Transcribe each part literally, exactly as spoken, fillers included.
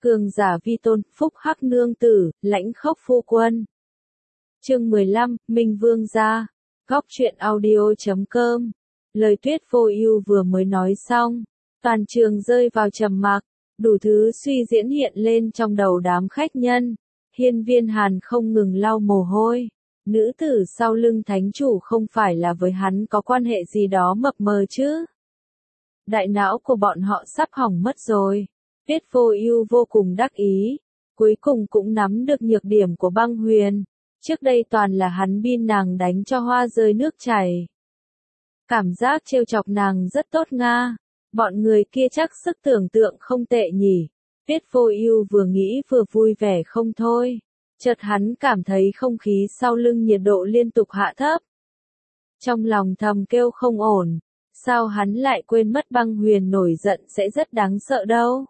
Cường giả vi tôn, phúc hắc nương tử, lãnh khốc phu quân. Chương mười lăm, Minh Vương gia. Góc truyện audio chấm com. Lời Tuyết Vô Ưu vừa mới nói xong, toàn trường rơi vào trầm mặc, đủ thứ suy diễn hiện lên trong đầu đám khách nhân. Hiên Viên Hàn không ngừng lau mồ hôi. Nữ tử sau lưng thánh chủ không phải là với hắn có quan hệ gì đó mập mờ chứ? Đại não của bọn họ sắp hỏng mất rồi. Tuyết Vô Ưu vô cùng đắc ý, cuối cùng cũng nắm được nhược điểm của Băng Huyền. Trước đây toàn là hắn bin nàng đánh cho hoa rơi nước chảy. Cảm giác trêu chọc nàng rất tốt nga. Bọn người kia chắc sức tưởng tượng không tệ nhỉ. Tuyết Vô Ưu vừa nghĩ vừa vui vẻ không thôi. Chợt hắn cảm thấy không khí sau lưng nhiệt độ liên tục hạ thấp. Trong lòng thầm kêu không ổn, sao hắn lại quên mất Băng Huyền nổi giận sẽ rất đáng sợ đâu.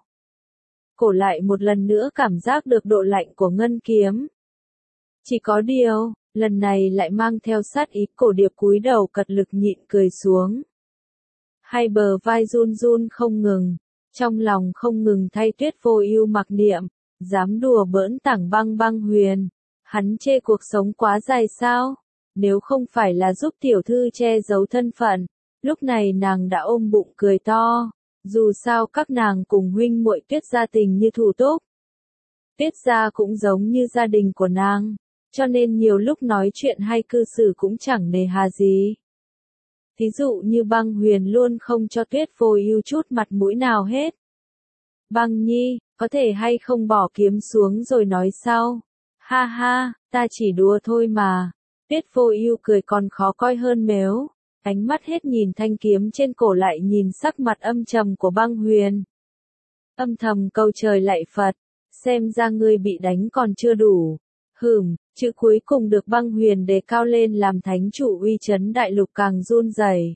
Cổ lại một lần nữa cảm giác được độ lạnh của ngân kiếm. Chỉ có điều, lần này lại mang theo sát ý. Cổ điệp cúi đầu cật lực nhịn cười xuống. Hai bờ vai run run không ngừng, trong lòng không ngừng thay Tuyết Vô Ưu mặc niệm, dám đùa bỡn Tảng Băng Băng Huyền, hắn chê cuộc sống quá dài sao? Nếu không phải là giúp tiểu thư che giấu thân phận, lúc này nàng đã ôm bụng cười to. Dù sao các nàng cùng huynh muội Tuyết gia tình như thủ túc. Tuyết gia cũng giống như gia đình của nàng, cho nên nhiều lúc nói chuyện hay cư xử cũng chẳng nề hà gì. Thí dụ như Băng Huyền luôn không cho Tuyết Vô Ưu chút mặt mũi nào hết. Băng Nhi, có thể hay không bỏ kiếm xuống rồi nói sau. Ha ha, ta chỉ đùa thôi mà. Tuyết Vô Ưu cười còn khó coi hơn mếu. Ánh mắt hết nhìn thanh kiếm trên cổ lại nhìn sắc mặt âm trầm của Băng Huyền. Âm thầm câu trời lạy Phật, xem ra ngươi bị đánh còn chưa đủ. Hừm, chữ cuối cùng được Băng Huyền đề cao lên làm thánh chủ uy chấn đại lục càng run rẩy.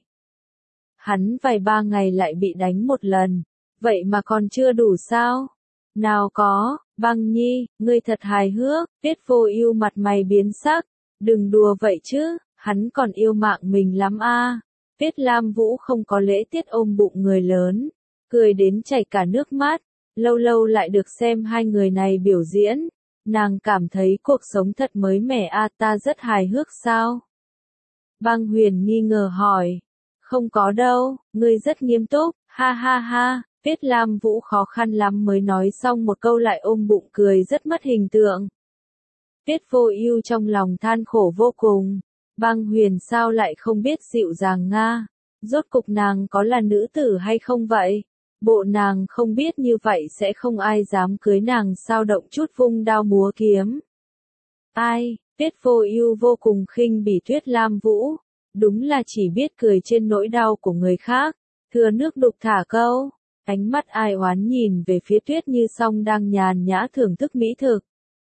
Hắn vài ba ngày lại bị đánh một lần, vậy mà còn chưa đủ sao? Nào có, Băng Nhi, ngươi thật hài hước. Tuyết Vô Ưu mặt mày biến sắc, đừng đùa vậy chứ. Hắn còn yêu mạng mình lắm a. À. Tuyết Lam Vũ không có lễ tiết ôm bụng người lớn, cười đến chảy cả nước mắt, lâu lâu lại được xem hai người này biểu diễn, nàng cảm thấy cuộc sống thật mới mẻ a. À, ta rất hài hước sao? Băng Huyền nghi ngờ hỏi. Không có đâu, ngươi rất nghiêm túc, ha ha ha. Tuyết Lam Vũ khó khăn lắm mới nói xong một câu lại ôm bụng cười rất mất hình tượng. Tuyết Vô Ưu trong lòng than khổ vô cùng. Băng Huyền sao lại không biết dịu dàng nga? Rốt cục nàng có là nữ tử hay không vậy? Bộ nàng không biết như vậy sẽ không ai dám cưới nàng sao động chút vung đao múa kiếm. Ai, Tuyết Vô Ưu vô cùng khinh bỉ Tuyết Lam Vũ, đúng là chỉ biết cười trên nỗi đau của người khác, thừa nước đục thả câu. Ánh mắt ai oán nhìn về phía Tuyết Như Song đang nhàn nhã thưởng thức mỹ thực.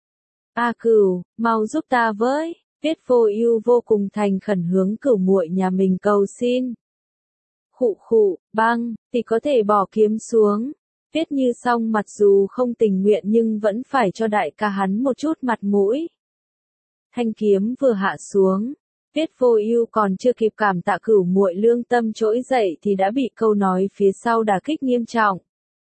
A Cửu, mau giúp ta với. Tuyết Vô Ưu vô cùng thành khẩn hướng Cửu muội nhà mình cầu xin. Khụ khụ, Băng, thì có thể bỏ kiếm xuống. Tuyết Như Song mặc dù không tình nguyện nhưng vẫn phải cho đại ca hắn một chút mặt mũi. Thanh kiếm vừa hạ xuống, Tuyết Vô Ưu còn chưa kịp cảm tạ Cửu muội lương tâm trỗi dậy thì đã bị câu nói phía sau đả kích nghiêm trọng.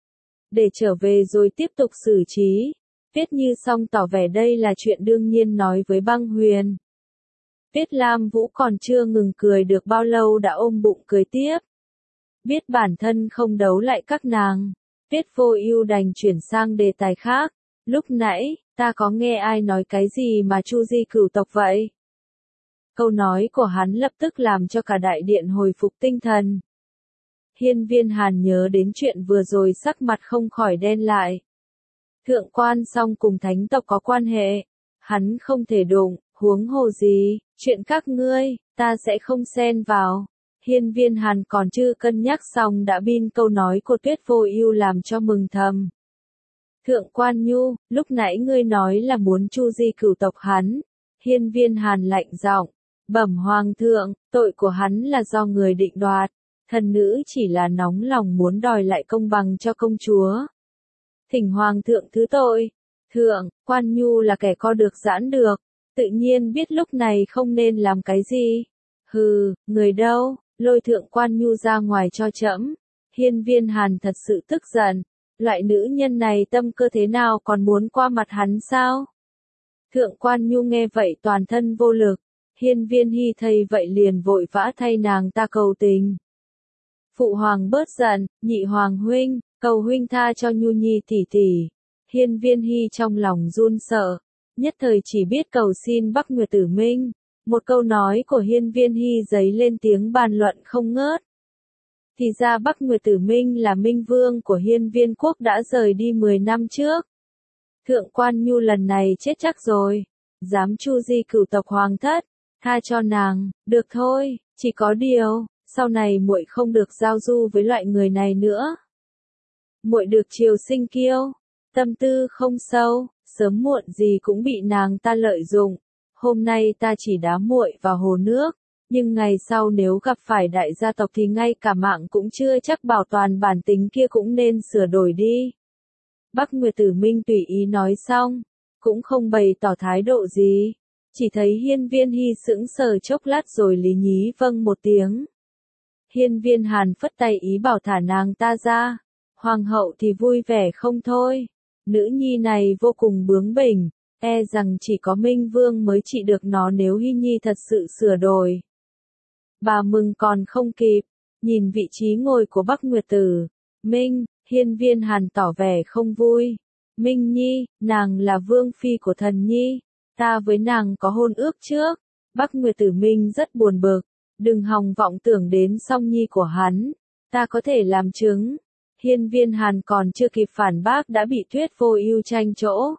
Để trở về rồi tiếp tục xử trí, Tuyết Như Song tỏ vẻ đây là chuyện đương nhiên nói với Băng Huyền. Tuyết Lam Vũ còn chưa ngừng cười được bao lâu đã ôm bụng cười tiếp. Biết bản thân không đấu lại các nàng, Tuyết Vô Ưu đành chuyển sang đề tài khác. Lúc nãy, ta có nghe ai nói cái gì mà Chu Di cửu tộc vậy? Câu nói của hắn lập tức làm cho cả đại điện hồi phục tinh thần. Hiên Viên Hàn nhớ đến chuyện vừa rồi sắc mặt không khỏi đen lại. Thượng quan Song cùng thánh tộc có quan hệ, hắn không thể đụng, huống hồ gì, chuyện các ngươi, ta sẽ không xen vào. Hiên Viên Hàn còn chưa cân nhắc xong đã bin câu nói của Tuyết Vô Ưu làm cho mừng thầm. Thượng quan Nhu, lúc nãy ngươi nói là muốn Chu Di cửu tộc hắn. Hiên Viên Hàn lạnh giọng, bẩm hoàng thượng, tội của hắn là do người định đoạt, thần nữ chỉ là nóng lòng muốn đòi lại công bằng cho công chúa. Thỉnh hoàng thượng thứ tội. Thượng quan Nhu là kẻ co được giãn được, tự nhiên biết lúc này không nên làm cái gì. Hừ, người đâu, lôi thượng quan Nhu ra ngoài cho trẫm. Hiên Viên Hàn thật sự tức giận, Loại nữ nhân này tâm cơ thế nào còn muốn qua mặt hắn sao? Thượng Quan Nhu nghe vậy toàn thân vô lực, Hiên Viên Hy thấy vậy liền vội vã thay nàng ta cầu tình. Phụ hoàng bớt giận, nhị hoàng huynh, cầu huynh tha cho Nhu Nhi tỷ tỷ. Hiên Viên Hy trong lòng run sợ, nhất thời chỉ biết cầu xin Bắc Nguyệt Tử Minh. Một câu nói của Hiên Viên Hy dấy lên tiếng bàn luận không ngớt. Thì ra Bắc Nguyệt Tử Minh là minh vương của Hiên Viên quốc đã rời đi mười năm trước. Thượng Quan Nhu lần này chết chắc rồi, dám chu di cửu tộc hoàng thất, tha cho nàng, được thôi, chỉ có điều, sau này muội không được giao du với loại người này nữa. Muội được triều sinh kiêu, tâm tư không sâu, sớm muộn gì cũng bị nàng ta lợi dụng. Hôm nay ta chỉ đá muội vào hồ nước, nhưng ngày sau nếu gặp phải đại gia tộc thì ngay cả mạng cũng chưa chắc bảo toàn, bản tính kia cũng nên sửa đổi đi. Bắc Nguyệt Tử Minh tùy ý nói xong, cũng không bày tỏ thái độ gì, chỉ thấy Hiên Viên Hy sững sờ chốc lát rồi lý nhí vâng một tiếng. Hiên Viên Hàn phất tay ý bảo thả nàng ta ra, hoàng hậu thì vui vẻ không thôi, nữ nhi này vô cùng bướng bỉnh, e rằng chỉ có Minh Vương mới trị được nó nếu Hy Nhi thật sự sửa đổi. Bà mừng còn không kịp, nhìn vị trí ngồi của Bắc Nguyệt Tử Minh, Hiên Viên Hàn tỏ vẻ không vui. Minh Nhi, nàng là vương phi của thần nhi, ta với nàng có hôn ước trước. Bắc Nguyệt Tử Minh rất buồn bực, đừng hòng vọng tưởng đến song nhi của hắn, ta có thể làm chứng. Hiên Viên Hàn còn chưa kịp phản bác đã bị Tuyết Vô Ưu tranh chỗ.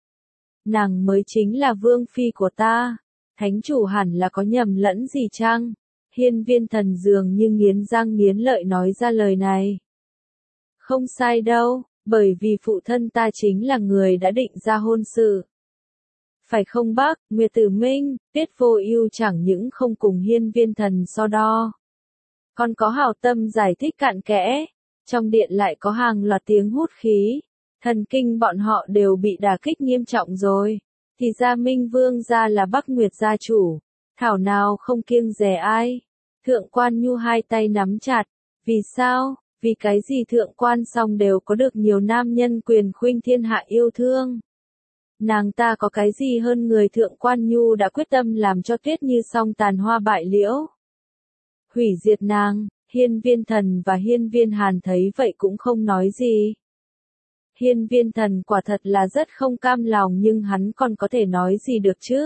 Nàng mới chính là vương phi của ta, thánh chủ hẳn là có nhầm lẫn gì chăng? Hiên Viên Thần dường như nghiến răng nghiến lợi nói ra lời này. Không sai đâu, bởi vì phụ thân ta chính là người đã định ra hôn sự. Phải không bác? Nguyệt Tử Minh, Tuyết Vô Ưu chẳng những không cùng Hiên Viên Thần so đo, còn có hảo tâm giải thích cặn kẽ. Trong điện lại có hàng loạt tiếng hút khí, thần kinh bọn họ đều bị đả kích nghiêm trọng rồi. Thì ra Minh Vương gia là Bắc Nguyệt gia chủ, thảo nào không kiêng dè ai. Thượng Quan Nhu hai tay nắm chặt, vì sao? Vì cái gì Thượng Quan Song đều có được nhiều nam nhân quyền khuynh thiên hạ yêu thương. Nàng ta có cái gì hơn người? Thượng Quan Nhu đã quyết tâm làm cho Tuyết Như Song tàn hoa bại liễu, hủy diệt nàng. Hiên Viên Thần và Hiên Viên Hàn thấy vậy cũng không nói gì. Hiên Viên Thần quả thật là rất không cam lòng, nhưng hắn còn có thể nói gì được chứ?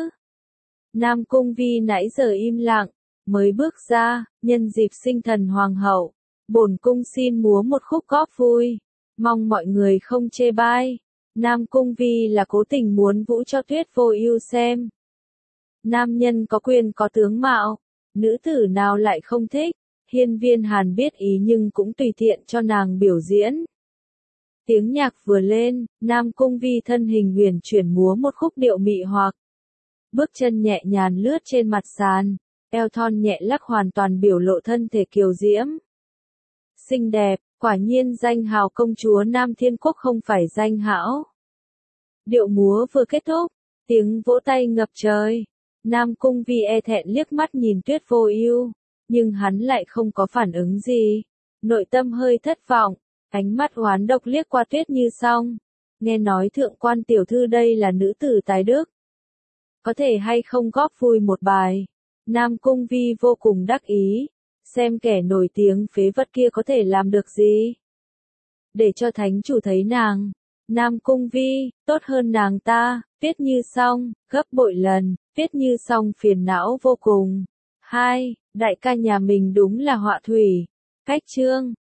Nam Cung Vi nãy giờ im lặng, mới bước ra, nhân dịp sinh thần hoàng hậu, bổn cung xin múa một khúc góp vui, mong mọi người không chê bai. Nam Cung Vi là cố tình muốn vũ cho Tuyết Vô Ưu xem. Nam nhân có quyền có tướng mạo, nữ tử nào lại không thích? Hiên Viên Hàn biết ý nhưng cũng tùy tiện cho nàng biểu diễn. Tiếng nhạc vừa lên, Nam Cung Vi thân hình huyền chuyển múa một khúc điệu mị hoặc. Bước chân nhẹ nhàng lướt trên mặt sàn, eo thon nhẹ lắc hoàn toàn biểu lộ thân thể kiều diễm. Xinh đẹp, quả nhiên danh hào công chúa Nam Thiên Quốc không phải danh hão. Điệu múa vừa kết thúc, tiếng vỗ tay ngập trời. Nam Cung Vi e thẹn liếc mắt nhìn Tuyết Vô Ưu, nhưng hắn lại không có phản ứng gì. Nội tâm hơi thất vọng, ánh mắt oán độc liếc qua Tuyết Như Song. Nghe nói Thượng Quan tiểu thư đây là nữ tử tài đức, có thể hay không góp vui một bài? Nam Cung Vi vô cùng đắc ý, xem kẻ nổi tiếng phế vật kia có thể làm được gì. Để cho thánh chủ thấy nàng, Nam Cung Vi, tốt hơn nàng ta. Tuyết Như Song, gấp bội lần. Tuyết Như Song phiền não vô cùng. Hai, đại ca nhà mình đúng là họa thủy. Cách chương